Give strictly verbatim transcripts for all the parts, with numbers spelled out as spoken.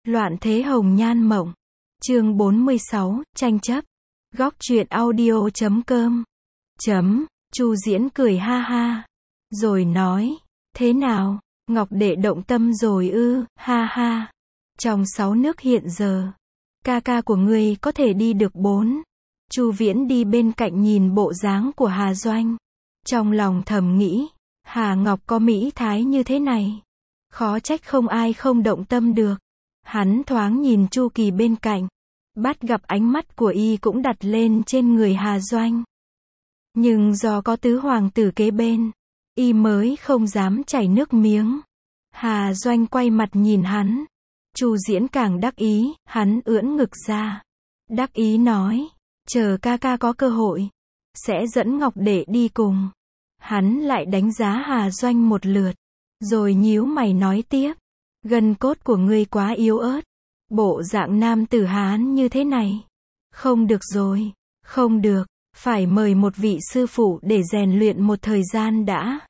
Loạn thế hồng nhan mộng. Chương bốn mươi sáu, tranh chấp. Góc truyện audio chấm com. Chấm, Chu Diễn cười ha ha. Rồi nói, thế nào, Ngọc đệ động tâm rồi ư, ha ha. Trong sáu nước hiện giờ, ca ca của ngươi có thể đi được bốn. Chu Viễn đi bên cạnh nhìn bộ dáng của Hà Doanh. Trong lòng thầm nghĩ, Hà Ngọc có mỹ thái như thế này, khó trách không ai không động tâm được. Hắn thoáng nhìn Chu Kỳ bên cạnh, bắt gặp ánh mắt của y cũng đặt lên trên người Hà Doanh. Nhưng do có tứ hoàng tử kế bên, y mới không dám chảy nước miếng. Hà Doanh quay mặt nhìn hắn. Chu Diễn càng đắc ý, hắn ưỡn ngực ra. Đắc ý nói, chờ ca ca có cơ hội, sẽ dẫn Ngọc đệ đi cùng. Hắn lại đánh giá Hà Doanh một lượt, rồi nhíu mày nói tiếp, gân cốt của ngươi quá yếu ớt. Bộ dạng nam tử Hán như thế này, không được rồi, không được, phải mời một vị sư phụ để rèn luyện một thời gian đã.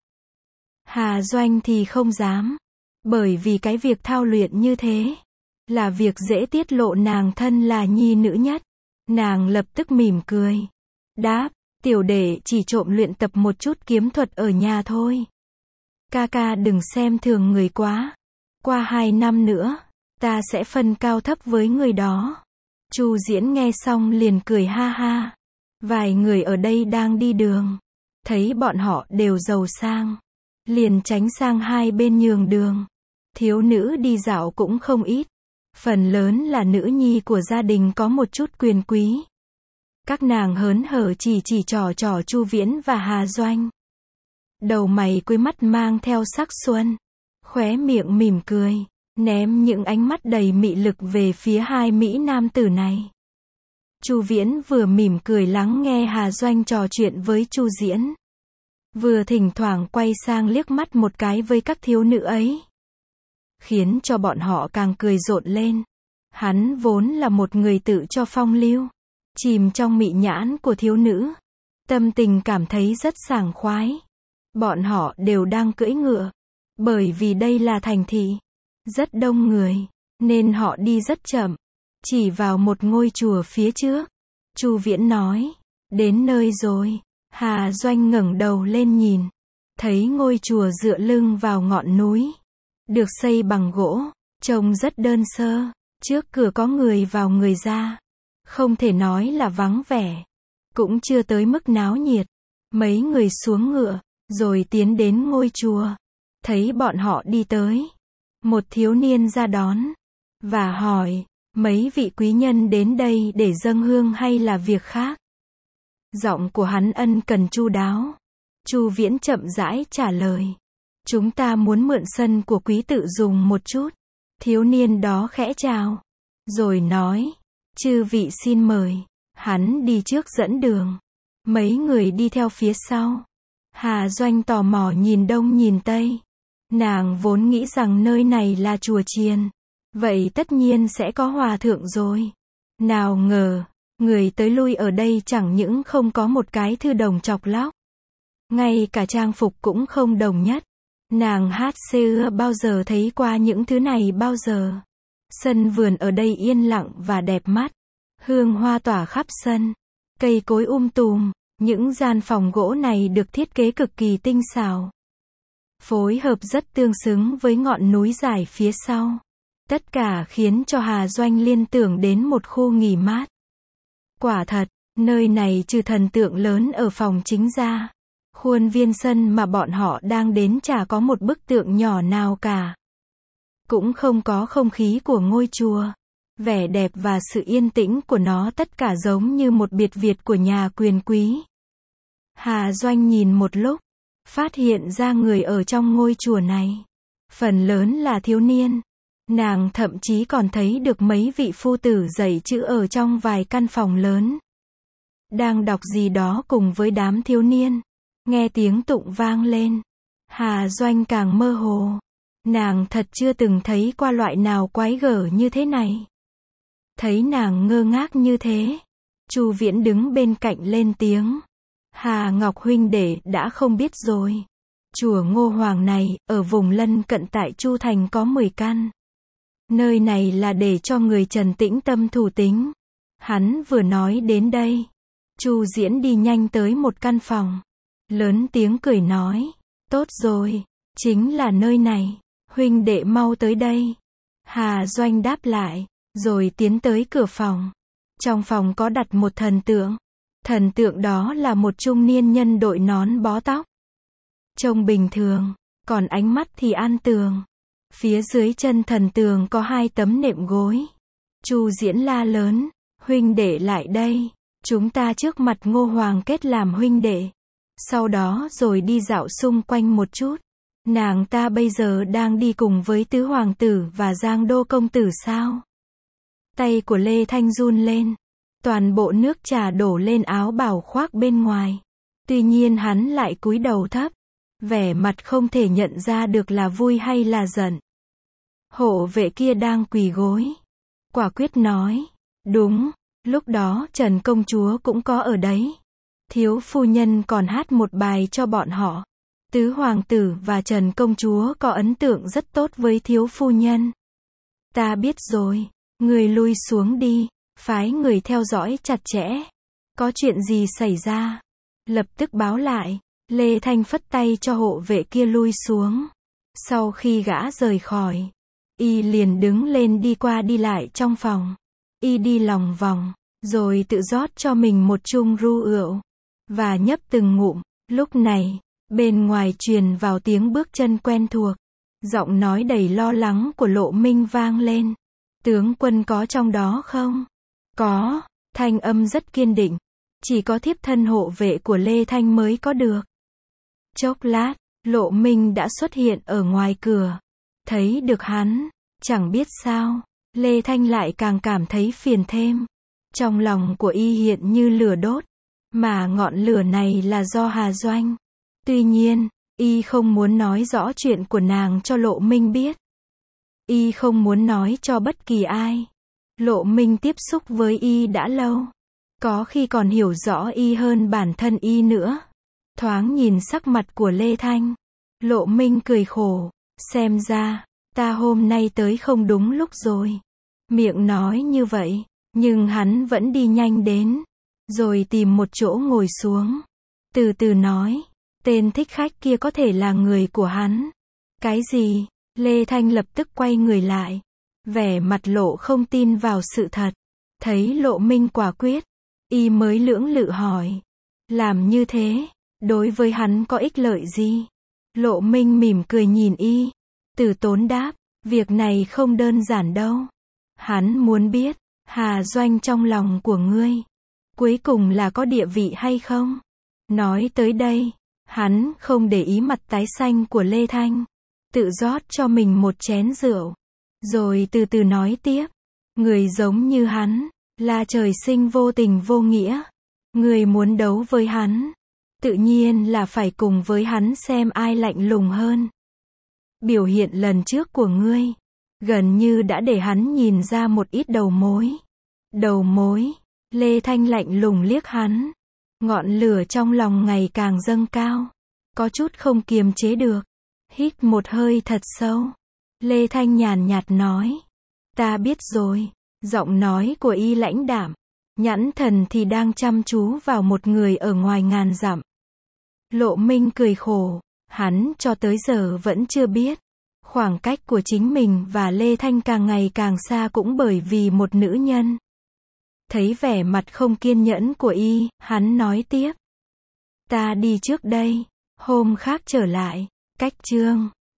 Hà Doanh thì không dám, bởi vì cái việc thao luyện như thế, là việc dễ tiết lộ nàng thân là nhi nữ nhất. Nàng lập tức mỉm cười, đáp, tiểu đệ chỉ trộm luyện tập một chút kiếm thuật ở nhà thôi. Ca ca đừng xem thường người quá, qua hai năm nữa, ta sẽ phân cao thấp với người đó. Chu Diễn nghe xong liền cười ha ha. Vài người ở đây đang đi đường, thấy bọn họ đều giàu sang, liền tránh sang hai bên nhường đường. Thiếu nữ đi dạo cũng không ít, phần lớn là nữ nhi của gia đình có một chút quyền quý. Các nàng hớn hở chỉ chỉ trò trò Chu Viễn và Hà Doanh. Đầu mày cuối mắt mang theo sắc xuân, khóe miệng mỉm cười, ném những ánh mắt đầy mị lực về phía hai mỹ nam tử này. Chu Viễn vừa mỉm cười lắng nghe Hà Doanh trò chuyện với Chu Diễn, vừa thỉnh thoảng quay sang liếc mắt một cái với các thiếu nữ ấy, khiến cho bọn họ càng cười rộn lên. Hắn vốn là một người tự cho phong lưu, chìm trong mị nhãn của thiếu nữ, tâm tình cảm thấy rất sảng khoái. Bọn họ đều đang cưỡi ngựa, bởi vì đây là thành thị, rất đông người, nên họ đi rất chậm. Chỉ vào một ngôi chùa phía trước, Chu Viễn nói, đến nơi rồi. Hà Doanh ngẩng đầu lên nhìn, thấy ngôi chùa dựa lưng vào ngọn núi, được xây bằng gỗ, trông rất đơn sơ. Trước cửa có người vào người ra, không thể nói là vắng vẻ, cũng chưa tới mức náo nhiệt. Mấy người xuống ngựa, rồi tiến đến ngôi chùa. Thấy bọn họ đi tới, một thiếu niên ra đón, và hỏi, mấy vị quý nhân đến đây để dâng hương hay là việc khác? Giọng của hắn ân cần chu đáo. Chu Viễn chậm rãi trả lời, chúng ta muốn mượn sân của quý tự dùng một chút. Thiếu niên đó khẽ chào, rồi nói, chư vị xin mời. Hắn đi trước dẫn đường, mấy người đi theo phía sau. Hà Doanh tò mò nhìn đông nhìn tây. Nàng vốn nghĩ rằng nơi này là chùa chiền, vậy tất nhiên sẽ có hòa thượng rồi. Nào ngờ, người tới lui ở đây chẳng những không có một cái thư đồng chọc lóc, ngay cả trang phục cũng không đồng nhất. Nàng hát chưa bao giờ thấy qua những thứ này bao giờ. Sân vườn ở đây yên lặng và đẹp mắt, hương hoa tỏa khắp sân, cây cối um tùm. Những gian phòng gỗ này được thiết kế cực kỳ tinh xảo, phối hợp rất tương xứng với ngọn núi dài phía sau. Tất cả khiến cho Hà Doanh liên tưởng đến một khu nghỉ mát. Quả thật, nơi này trừ thần tượng lớn ở phòng chính ra, khuôn viên sân mà bọn họ đang đến chả có một bức tượng nhỏ nào cả. Cũng không có không khí của ngôi chùa. Vẻ đẹp và sự yên tĩnh của nó tất cả giống như một biệt viện của nhà quyền quý. Hà Doanh nhìn một lúc, phát hiện ra người ở trong ngôi chùa này, phần lớn là thiếu niên. Nàng thậm chí còn thấy được mấy vị phu tử dạy chữ ở trong vài căn phòng lớn, đang đọc gì đó cùng với đám thiếu niên. Nghe tiếng tụng vang lên, Hà Doanh càng mơ hồ. Nàng thật chưa từng thấy qua loại nào quái gở như thế này. Thấy nàng ngơ ngác như thế, Chu Viễn đứng bên cạnh lên tiếng, Hà Ngọc huynh đệ đã không biết rồi. Chùa Ngô Hoàng này, ở vùng lân cận tại Chu Thành có mười căn. Nơi này là để cho người Trần tĩnh tâm thủ tính. Hắn vừa nói đến đây, Chu Diễn đi nhanh tới một căn phòng, lớn tiếng cười nói, tốt rồi, chính là nơi này, huynh đệ mau tới đây. Hà Doanh đáp lại, rồi tiến tới cửa phòng. Trong phòng có đặt một thần tượng. Thần tượng đó là một trung niên nhân đội nón bó tóc. Trông bình thường, còn ánh mắt thì an tường. Phía dưới chân thần tượng có hai tấm nệm gối. Chu Diễn la lớn, huynh đệ lại đây, chúng ta trước mặt Ngô Hoàng kết làm huynh đệ. Sau đó rồi đi dạo xung quanh một chút. Nàng ta bây giờ đang đi cùng với tứ hoàng tử và Giang Đô công tử sao? Tay của Lê Thanh run lên. Toàn bộ nước trà đổ lên áo bào khoác bên ngoài. Tuy nhiên hắn lại cúi đầu thấp. Vẻ mặt không thể nhận ra được là vui hay là giận. Hộ vệ kia đang quỳ gối. Quả quyết nói. Đúng, lúc đó Trần công chúa cũng có ở đấy. Thiếu phu nhân còn hát một bài cho bọn họ. Tứ hoàng tử và Trần công chúa có ấn tượng rất tốt với thiếu phu nhân. Ta biết rồi, người lui xuống đi, phái người theo dõi chặt chẽ. Có chuyện gì xảy ra? Lập tức báo lại. Lê Thanh phất tay cho hộ vệ kia lui xuống. Sau khi gã rời khỏi, y liền đứng lên đi qua đi lại trong phòng. Y đi lòng vòng, rồi tự rót cho mình một chung ru rượu, và nhấp từng ngụm. Lúc này, bên ngoài truyền vào tiếng bước chân quen thuộc. Giọng nói đầy lo lắng của Lộ Minh vang lên. Tướng quân có trong đó không? Có, thanh âm rất kiên định. Chỉ có thiếp thân hộ vệ của Lê Thanh mới có được. Chốc lát, Lộ Minh đã xuất hiện ở ngoài cửa. Thấy được hắn, chẳng biết sao, Lê Thanh lại càng cảm thấy phiền thêm. Trong lòng của y hiện như lửa đốt, mà ngọn lửa này là do Hà Doanh. Tuy nhiên, y không muốn nói rõ chuyện của nàng cho Lộ Minh biết. Y không muốn nói cho bất kỳ ai. Lộ Minh tiếp xúc với y đã lâu. Có khi còn hiểu rõ y hơn bản thân y nữa. Thoáng nhìn sắc mặt của Lê Thanh. Lộ Minh cười khổ. Xem ra, ta hôm nay tới không đúng lúc rồi. Miệng nói như vậy, nhưng hắn vẫn đi nhanh đến. Rồi tìm một chỗ ngồi xuống. Từ từ nói. Tên thích khách kia có thể là người của hắn. Cái gì? Lê Thanh lập tức quay người lại. Vẻ mặt lộ không tin vào sự thật. Thấy Lộ Minh quả quyết. Y mới lưỡng lự hỏi. Làm như thế, đối với hắn có ích lợi gì? Lộ Minh mỉm cười nhìn y. Từ tốn đáp. Việc này không đơn giản đâu. Hắn muốn biết, Hà Doanh trong lòng của ngươi, cuối cùng là có địa vị hay không? Nói tới đây, hắn không để ý mặt tái xanh của Lê Thanh. Tự rót cho mình một chén rượu. Rồi từ từ nói tiếp. Người giống như hắn, là trời sinh vô tình vô nghĩa. Người muốn đấu với hắn, tự nhiên là phải cùng với hắn xem ai lạnh lùng hơn. Biểu hiện lần trước của ngươi, gần như đã để hắn nhìn ra một ít đầu mối. Đầu mối? Lê Thanh lạnh lùng liếc hắn. Ngọn lửa trong lòng ngày càng dâng cao. Có chút không kiềm chế được. Hít một hơi thật sâu. Lê Thanh nhàn nhạt nói. Ta biết rồi. Giọng nói của y lãnh đạm. Nhãn thần thì đang chăm chú vào một người ở ngoài ngàn dặm. Lộ Minh cười khổ. Hắn cho tới giờ vẫn chưa biết. Khoảng cách của chính mình và Lê Thanh càng ngày càng xa cũng bởi vì một nữ nhân. Thấy vẻ mặt không kiên nhẫn của y, hắn nói tiếp. Ta đi trước đây. Hôm khác trở lại. Cách chương